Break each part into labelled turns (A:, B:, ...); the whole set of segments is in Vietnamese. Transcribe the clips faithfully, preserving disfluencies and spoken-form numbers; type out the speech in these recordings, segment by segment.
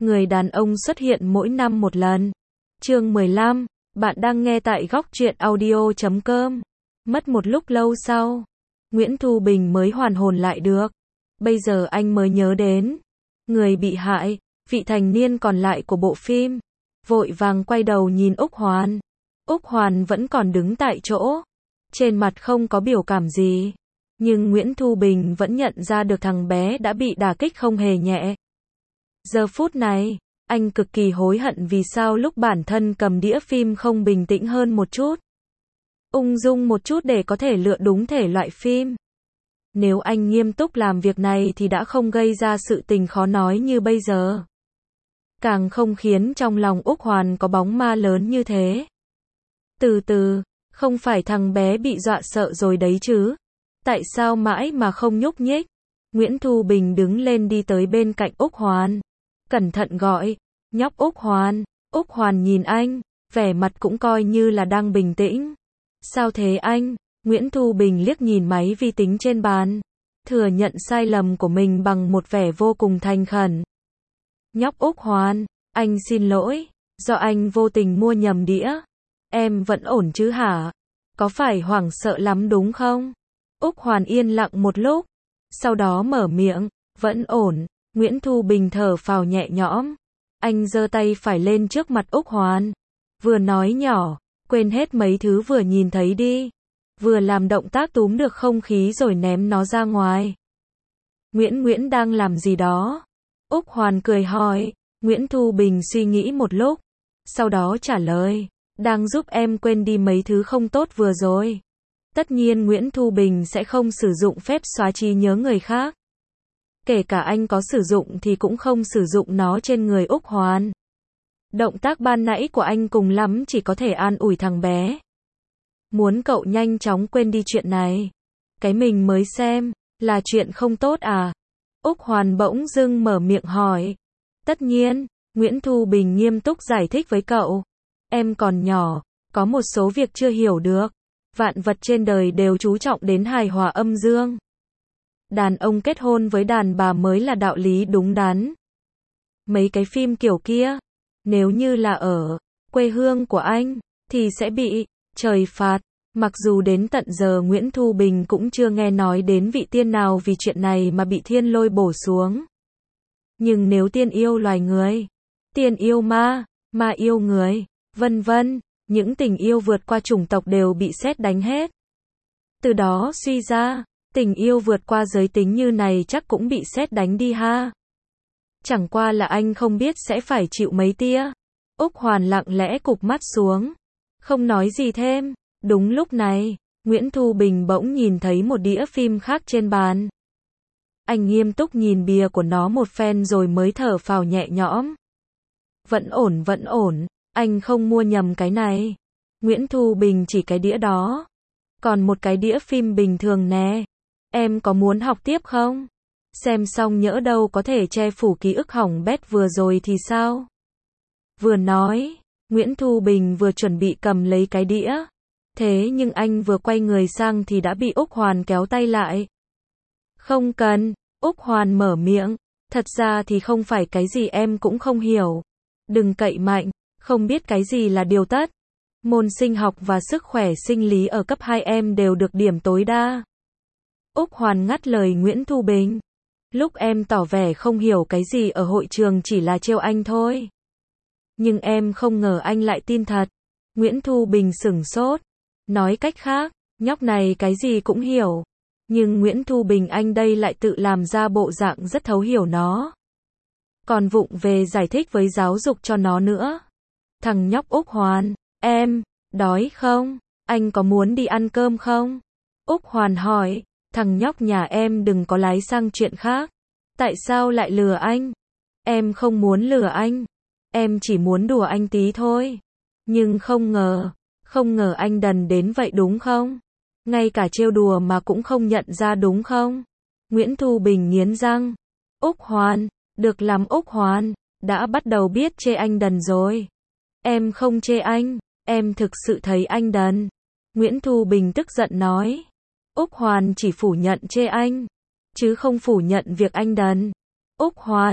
A: Người đàn ông xuất hiện mỗi năm một lần. Chương mười lăm, bạn đang nghe tại góc truyện audio chấm com. Mất một lúc lâu sau, Nguyễn Thu Bình mới hoàn hồn lại được. Bây giờ anh mới nhớ đến người bị hại, vị thành niên còn lại của bộ phim. Vội vàng quay đầu nhìn Úc Hoàn. Úc Hoàn vẫn còn đứng tại chỗ, trên mặt không có biểu cảm gì. Nhưng Nguyễn Thu Bình vẫn nhận ra được thằng bé đã bị đả kích không hề nhẹ. Giờ phút này, anh cực kỳ hối hận vì sao lúc bản thân cầm đĩa phim không bình tĩnh hơn một chút. Ung dung một chút để có thể lựa đúng thể loại phim. Nếu anh nghiêm túc làm việc này thì đã không gây ra sự tình khó nói như bây giờ. Càng không khiến trong lòng Úc Hoàn có bóng ma lớn như thế. Từ từ, không phải thằng bé bị dọa sợ rồi đấy chứ? Tại sao mãi mà không nhúc nhích? Nguyễn Thu Bình đứng lên đi tới bên cạnh Úc Hoàn. Cẩn thận gọi, nhóc Úc Hoàn. Úc Hoàn nhìn anh, vẻ mặt cũng coi như là đang bình tĩnh. Sao thế anh? Nguyễn Thu Bình liếc nhìn máy vi tính trên bàn, thừa nhận sai lầm của mình bằng một vẻ vô cùng thành khẩn. Nhóc Úc Hoàn, anh xin lỗi, do anh vô tình mua nhầm đĩa. Em vẫn ổn chứ hả? Có phải hoảng sợ lắm đúng không? Úc Hoàn yên lặng một lúc, sau đó mở miệng, vẫn ổn. Nguyễn Thu Bình thở phào nhẹ nhõm. Anh giơ tay phải lên trước mặt Úc Hoàn, vừa nói nhỏ, quên hết mấy thứ vừa nhìn thấy đi. Vừa làm động tác túm được không khí rồi ném nó ra ngoài. Nguyễn Nguyễn đang làm gì đó? Úc Hoàn cười hỏi. Nguyễn Thu Bình suy nghĩ một lúc, sau đó trả lời, đang giúp em quên đi mấy thứ không tốt vừa rồi. Tất nhiên Nguyễn Thu Bình sẽ không sử dụng phép xóa trí nhớ người khác. Kể cả anh có sử dụng thì cũng không sử dụng nó trên người Úc Hoàn. Động tác ban nãy của anh cùng lắm chỉ có thể an ủi thằng bé. Muốn cậu nhanh chóng quên đi chuyện này. Cái mình mới xem, là chuyện không tốt à? Úc Hoàn bỗng dưng mở miệng hỏi. Tất nhiên, Nguyễn Thu Bình nghiêm túc giải thích với cậu. Em còn nhỏ, có một số việc chưa hiểu được. Vạn vật trên đời đều chú trọng đến hài hòa âm dương. Đàn ông kết hôn với đàn bà mới là đạo lý đúng đắn. Mấy cái phim kiểu kia, nếu như là ở quê hương của anh, thì sẽ bị trời phạt. Mặc dù đến tận giờ Nguyễn Thu Bình cũng chưa nghe nói đến vị tiên nào vì chuyện này mà bị thiên lôi bổ xuống. Nhưng nếu tiên yêu loài người, tiên yêu ma, ma yêu người, vân vân, những tình yêu vượt qua chủng tộc đều bị sét đánh hết. Từ đó suy ra, tình yêu vượt qua giới tính như này chắc cũng bị sét đánh đi ha. Chẳng qua là anh không biết sẽ phải chịu mấy tia. Úc Hoàn lặng lẽ cụp mắt xuống, không nói gì thêm. Đúng lúc này, Nguyễn Thu Bình bỗng nhìn thấy một đĩa phim khác trên bàn. Anh nghiêm túc nhìn bìa của nó một phen rồi mới thở phào nhẹ nhõm. Vẫn ổn vẫn ổn, anh không mua nhầm cái này. Nguyễn Thu Bình chỉ cái đĩa đó. Còn một cái đĩa phim bình thường nè. Em có muốn học tiếp không? Xem xong nhỡ đâu có thể che phủ ký ức hỏng bét vừa rồi thì sao? Vừa nói, Nguyễn Thu Bình vừa chuẩn bị cầm lấy cái đĩa. Thế nhưng anh vừa quay người sang thì đã bị Úc Hoàn kéo tay lại. Không cần, Úc Hoàn mở miệng. Thật ra thì không phải cái gì em cũng không hiểu. Đừng cậy mạnh, không biết cái gì là điều tất. Môn sinh học và sức khỏe sinh lý ở cấp hai em đều được điểm tối đa. Úc Hoàn ngắt lời Nguyễn Thu Bình. Lúc em tỏ vẻ không hiểu cái gì ở hội trường chỉ là trêu anh thôi. Nhưng em không ngờ anh lại tin thật. Nguyễn Thu Bình sửng sốt. Nói cách khác, nhóc này cái gì cũng hiểu. Nhưng Nguyễn Thu Bình anh đây lại tự làm ra bộ dạng rất thấu hiểu nó. Còn vụng về giải thích với giáo dục cho nó nữa. Thằng nhóc Úc Hoàn, em, đói không? Anh có muốn đi ăn cơm không? Úc Hoàn hỏi, thằng nhóc nhà em đừng có lái sang chuyện khác. Tại sao lại lừa anh? Em không muốn lừa anh. Em chỉ muốn đùa anh tí thôi. Nhưng không ngờ, không ngờ anh đần đến vậy đúng không? Ngay cả trêu đùa mà cũng không nhận ra đúng không? Nguyễn Thu Bình nghiến răng. Úc Hoàn, được lắm Úc Hoàn, đã bắt đầu biết chê anh đần rồi. Em không chê anh, em thực sự thấy anh đần. Nguyễn Thu Bình tức giận nói. Úc Hoàn chỉ phủ nhận chê anh, chứ không phủ nhận việc anh đần. Úc Hoàn,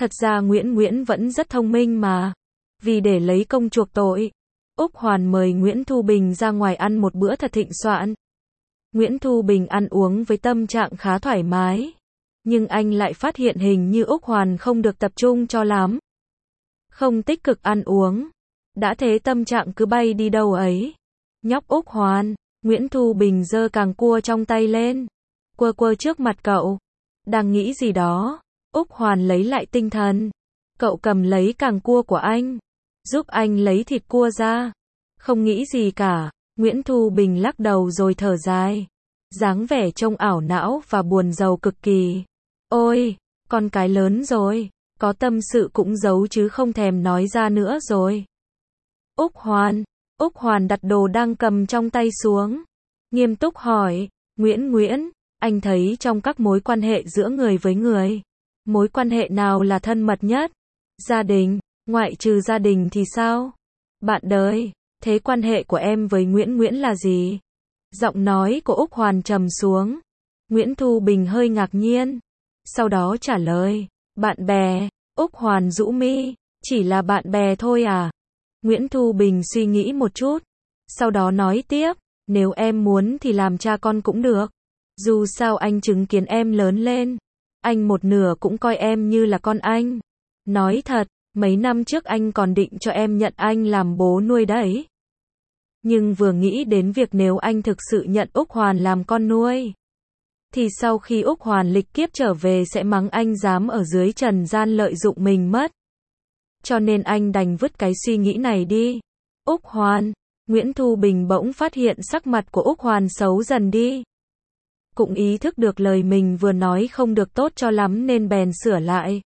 A: Thật ra Nguyễn Nguyễn vẫn rất thông minh mà. Vì để lấy công chuộc tội, Úc Hoàn mời Nguyễn Thu Bình ra ngoài ăn một bữa thật thịnh soạn. Nguyễn Thu Bình ăn uống với tâm trạng khá thoải mái. Nhưng anh lại phát hiện hình như Úc Hoàn không được tập trung cho lắm. Không tích cực ăn uống. Đã thế tâm trạng cứ bay đi đâu ấy. Nhóc Úc Hoàn, Nguyễn Thu Bình giơ càng cua trong tay lên. Quơ quơ trước mặt cậu. Đang nghĩ gì đó. Úc Hoàn lấy lại tinh thần. Cậu cầm lấy càng cua của anh. Giúp anh lấy thịt cua ra. Không nghĩ gì cả. Nguyễn Thu Bình lắc đầu rồi thở dài. Dáng vẻ trông ảo não và buồn rầu cực kỳ. Ôi, con cái lớn rồi. Có tâm sự cũng giấu chứ không thèm nói ra nữa rồi. Úc Hoàn. Úc Hoàn đặt đồ đang cầm trong tay xuống. Nghiêm túc hỏi. Nguyễn Nguyễn, anh thấy trong các mối quan hệ giữa người với người, mối quan hệ nào là thân mật nhất? Gia đình, ngoại trừ gia đình thì sao? Bạn đời, thế quan hệ của em với Nguyễn Nguyễn là gì? Giọng nói của Úc Hoàn trầm xuống. Nguyễn Thu Bình hơi ngạc nhiên. Sau đó trả lời. Bạn bè. Úc Hoàn rũ mi. Chỉ là bạn bè thôi à? Nguyễn Thu Bình suy nghĩ một chút. Sau đó nói tiếp. Nếu em muốn thì làm cha con cũng được. Dù sao anh chứng kiến em lớn lên. Anh một nửa cũng coi em như là con anh. Nói thật, mấy năm trước anh còn định cho em nhận anh làm bố nuôi đấy. Nhưng vừa nghĩ đến việc nếu anh thực sự nhận Úc Hoàn làm con nuôi, thì sau khi Úc Hoàn lịch kiếp trở về sẽ mắng anh dám ở dưới trần gian lợi dụng mình mất. Cho nên anh đành vứt cái suy nghĩ này đi. Úc Hoàn, Nguyễn Thu Bình bỗng phát hiện sắc mặt của Úc Hoàn xấu dần đi. Cũng ý thức được lời mình vừa nói không được tốt cho lắm nên bèn sửa lại.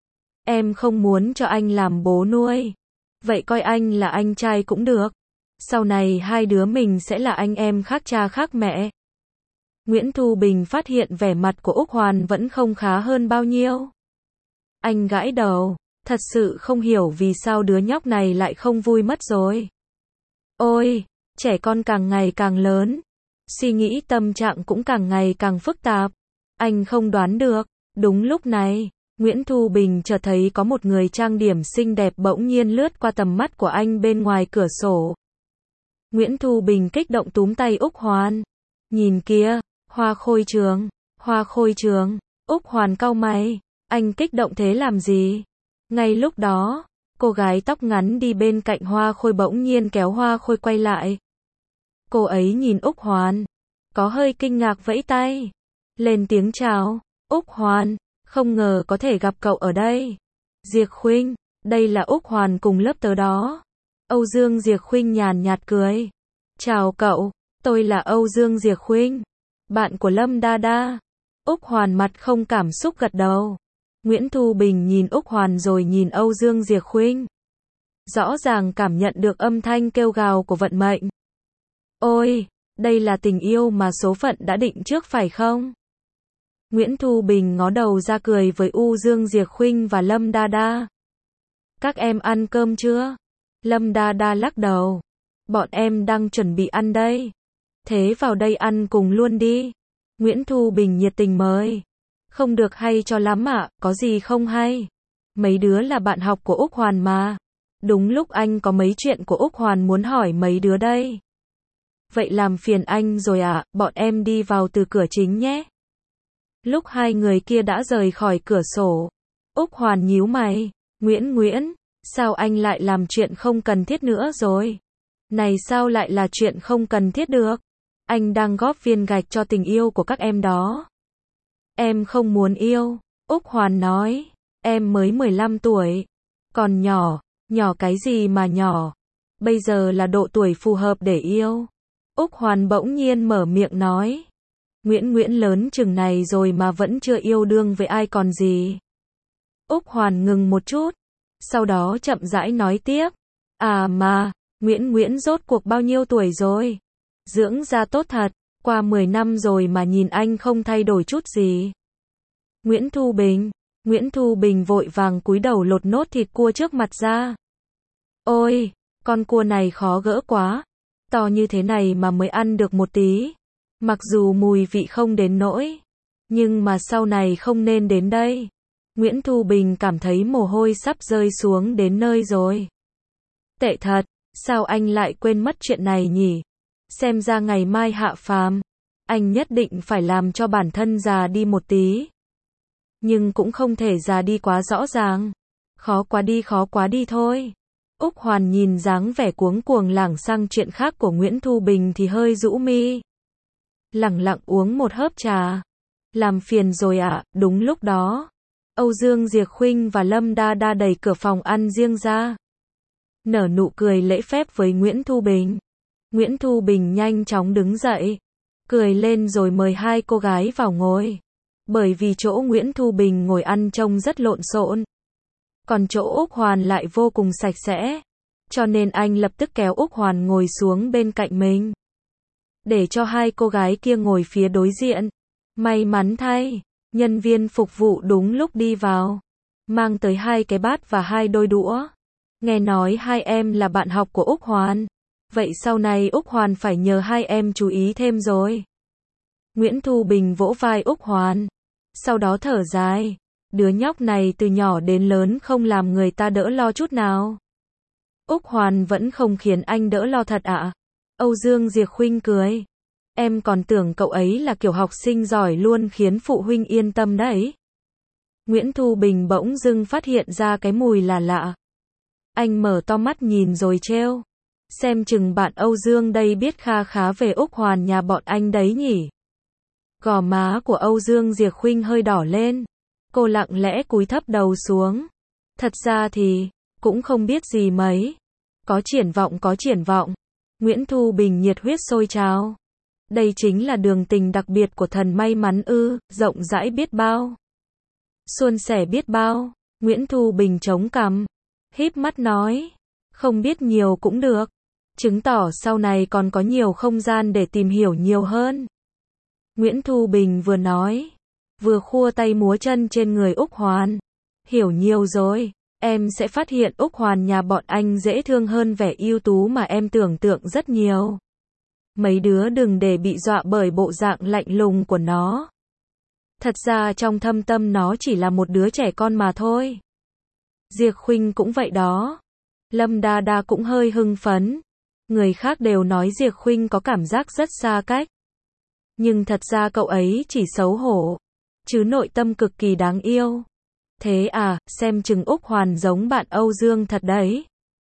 A: Em không muốn cho anh làm bố nuôi. Vậy coi anh là anh trai cũng được. Sau này hai đứa mình sẽ là anh em khác cha khác mẹ. Nguyễn Thu Bình phát hiện vẻ mặt của Úc Hoàn vẫn không khá hơn bao nhiêu. Anh gãi đầu, thật sự không hiểu vì sao đứa nhóc này lại không vui mất rồi. Ôi, trẻ con càng ngày càng lớn. Suy nghĩ tâm trạng cũng càng ngày càng phức tạp. Anh không đoán được. Đúng lúc này, Nguyễn Thu Bình chợt thấy có một người trang điểm xinh đẹp bỗng nhiên lướt qua tầm mắt của anh bên ngoài cửa sổ. Nguyễn Thu Bình kích động túm tay Úc Hoàn. Nhìn kia, Hoa Khôi Trường, Hoa Khôi Trường. Úc Hoàn cau mày. Anh kích động thế làm gì? Ngay lúc đó, cô gái tóc ngắn đi bên cạnh Hoa Khôi bỗng nhiên kéo Hoa Khôi quay lại. Cô ấy nhìn Úc Hoàn, có hơi kinh ngạc vẫy tay. Lên tiếng chào. Úc Hoàn, không ngờ có thể gặp cậu ở đây. Diệp Khuynh, đây là Úc Hoàn cùng lớp tớ đó. Âu Dương Diệp Khuynh nhàn nhạt cười. Chào cậu, tôi là Âu Dương Diệp Khuynh, bạn của Lâm Đa Đa. Úc Hoàn mặt không cảm xúc gật đầu. Nguyễn Thu Bình nhìn Úc Hoàn rồi nhìn Âu Dương Diệp Khuynh. Rõ ràng cảm nhận được âm thanh kêu gào của vận mệnh. Ôi, đây là tình yêu mà số phận đã định trước phải không? Nguyễn Thu Bình ngó đầu ra cười với Âu Dương Diệp Khuynh và Lâm Đa Đa. Các em ăn cơm chưa? Lâm Đa Đa lắc đầu. Bọn em đang chuẩn bị ăn đây. Thế vào đây ăn cùng luôn đi. Nguyễn Thu Bình nhiệt tình mời. Không được hay cho lắm ạ, có gì không hay? Mấy đứa là bạn học của Úc Hoàn mà. Đúng lúc anh có mấy chuyện của Úc Hoàn muốn hỏi mấy đứa đây. Vậy làm phiền anh rồi ạ, bọn em đi vào từ cửa chính nhé. Lúc hai người kia đã rời khỏi cửa sổ, Úc Hoàn nhíu mày. Nguyễn Nguyễn, sao anh lại làm chuyện không cần thiết nữa rồi? Này sao lại là chuyện không cần thiết được? Anh đang góp viên gạch cho tình yêu của các em đó. Em không muốn yêu, Úc Hoàn nói. Em mới mười lăm tuổi. Còn nhỏ, nhỏ cái gì mà nhỏ? Bây giờ là độ tuổi phù hợp để yêu. Úc Hoàn bỗng nhiên mở miệng nói. Nguyễn Nguyễn lớn chừng này rồi mà vẫn chưa yêu đương với ai còn gì. Úc Hoàn ngừng một chút. Sau đó chậm rãi nói tiếp. À mà, Nguyễn Nguyễn rốt cuộc bao nhiêu tuổi rồi? Dưỡng da tốt thật, qua mười năm rồi mà nhìn anh không thay đổi chút gì. Nguyễn Thu Bình, Nguyễn Thu Bình vội vàng cúi đầu lột nốt thịt cua trước mặt ra. Ôi, con cua này khó gỡ quá. To như thế này mà mới ăn được một tí. Mặc dù mùi vị không đến nỗi, nhưng mà sau này không nên đến đây. Nguyễn Thu Bình cảm thấy mồ hôi sắp rơi xuống đến nơi rồi. Tệ thật, sao anh lại quên mất chuyện này nhỉ? Xem ra ngày mai hạ phàm, anh nhất định phải làm cho bản thân già đi một tí. Nhưng cũng không thể già đi quá rõ ràng. Khó quá đi khó quá đi thôi. Úc Hoàn nhìn dáng vẻ cuống cuồng lảng sang chuyện khác của Nguyễn Thu Bình thì hơi rũ mi. Lẳng lặng uống một hớp trà. Làm phiền rồi ạ, à, đúng lúc đó. Âu Dương Diệc Khuynh và Lâm Đa Đa đẩy cửa phòng ăn riêng ra. Nở nụ cười lễ phép với Nguyễn Thu Bình. Nguyễn Thu Bình nhanh chóng đứng dậy. Cười lên rồi mời hai cô gái vào ngồi. Bởi vì chỗ Nguyễn Thu Bình ngồi ăn trông rất lộn xộn. Còn chỗ Úc Hoàn lại vô cùng sạch sẽ. Cho nên anh lập tức kéo Úc Hoàn ngồi xuống bên cạnh mình. Để cho hai cô gái kia ngồi phía đối diện. May mắn thay, nhân viên phục vụ đúng lúc đi vào. Mang tới hai cái bát và hai đôi đũa. Nghe nói hai em là bạn học của Úc Hoàn. Vậy sau này Úc Hoàn phải nhờ hai em chú ý thêm rồi. Nguyễn Thu Bình vỗ vai Úc Hoàn. Sau đó thở dài. Đứa nhóc này từ nhỏ đến lớn không làm người ta đỡ lo chút nào. Úc Hoàn vẫn không khiến anh đỡ lo thật ạ. À? Âu Dương Diệc Khuynh cười. Em còn tưởng cậu ấy là kiểu học sinh giỏi luôn khiến phụ huynh yên tâm đấy. Nguyễn Thu Bình bỗng dưng phát hiện ra cái mùi là lạ. Anh mở to mắt nhìn rồi trêu. Xem chừng bạn Âu Dương đây biết kha khá về Úc Hoàn nhà bọn anh đấy nhỉ. Gò má của Âu Dương Diệc Khuynh hơi đỏ lên. Cô lặng lẽ cúi thấp đầu xuống. Thật ra thì, cũng không biết gì mấy. Có triển vọng có triển vọng. Nguyễn Thu Bình nhiệt huyết sôi trào. Đây chính là đường tình đặc biệt của thần may mắn ư, rộng rãi biết bao. Suôn sẻ biết bao. Nguyễn Thu Bình chống cằm. Híp mắt nói. Không biết nhiều cũng được. Chứng tỏ sau này còn có nhiều không gian để tìm hiểu nhiều hơn. Nguyễn Thu Bình vừa nói. Vừa khua tay múa chân trên người Úc Hoàn. Hiểu nhiều rồi. Em sẽ phát hiện Úc Hoàn nhà bọn anh dễ thương hơn vẻ ưu tú mà em tưởng tượng rất nhiều. Mấy đứa đừng để bị dọa bởi bộ dạng lạnh lùng của nó. Thật ra trong thâm tâm nó chỉ là một đứa trẻ con mà thôi. Diệc Khuynh cũng vậy đó. Lâm Đa Đa cũng hơi hưng phấn. Người khác đều nói Diệc Khuynh có cảm giác rất xa cách. Nhưng thật ra cậu ấy chỉ xấu hổ. Chứ nội tâm cực kỳ đáng yêu. Thế à, xem chừng Úc Hoàn giống bạn Âu Dương thật đấy.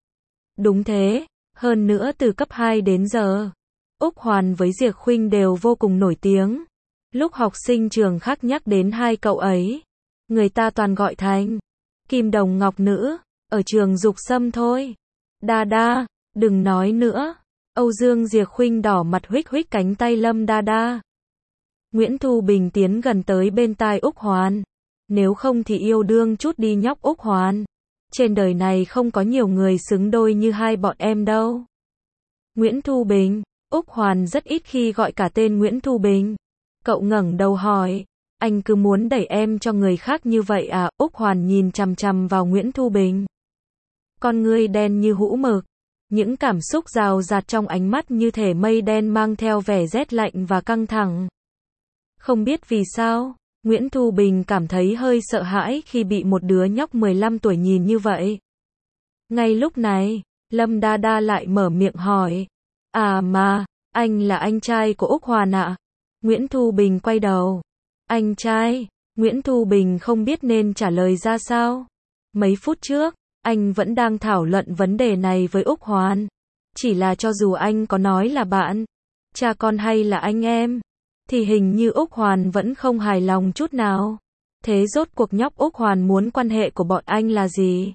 A: Đúng thế, hơn nữa từ cấp hai đến giờ. Úc Hoàn với Diệc Khuynh đều vô cùng nổi tiếng. Lúc học sinh trường khác nhắc đến hai cậu ấy, người ta toàn gọi thành Kim Đồng Ngọc Nữ, ở trường Dục Sâm thôi. Đa Đa, đừng nói nữa. Âu Dương Diệc Khuynh đỏ mặt huých huých cánh tay Lâm Đa Đa. Nguyễn Thu Bình tiến gần tới bên tai Úc Hoàn. Nếu không thì yêu đương chút đi nhóc Úc Hoàn. Trên đời này không có nhiều người xứng đôi như hai bọn em đâu. Nguyễn Thu Bình. Úc Hoàn rất ít khi gọi cả tên Nguyễn Thu Bình. Cậu ngẩng đầu hỏi. Anh cứ muốn đẩy em cho người khác như vậy à? Úc Hoàn nhìn chằm chằm vào Nguyễn Thu Bình. Con ngươi đen như hũ mực. Những cảm xúc rào rạt trong ánh mắt như thể mây đen mang theo vẻ rét lạnh và căng thẳng. Không biết vì sao, Nguyễn Thu Bình cảm thấy hơi sợ hãi khi bị một đứa nhóc mười lăm tuổi nhìn như vậy. Ngay lúc này, Lâm Đa Đa lại mở miệng hỏi. À mà, anh là anh trai của Úc Hoàn ạ? À? Nguyễn Thu Bình quay đầu. Anh trai? Nguyễn Thu Bình không biết nên trả lời ra sao. Mấy phút trước, anh vẫn đang thảo luận vấn đề này với Úc Hoàn. Chỉ là cho dù anh có nói là bạn, cha con hay là anh em, thì hình như Úc Hoàn vẫn không hài lòng chút nào. Thế rốt cuộc nhóc Úc Hoàn muốn quan hệ của bọn anh là gì?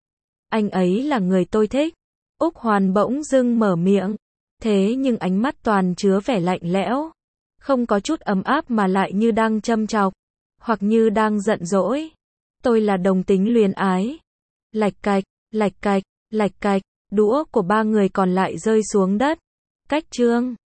A: Anh ấy là người tôi thích. Úc Hoàn bỗng dưng mở miệng. Thế nhưng ánh mắt toàn chứa vẻ lạnh lẽo. Không có chút ấm áp mà lại như đang châm chọc. Hoặc như đang giận dỗi. Tôi là đồng tính luyến ái. Lạch cạch, lạch cạch, lạch cạch. Đũa của ba người còn lại rơi xuống đất. Cách chương.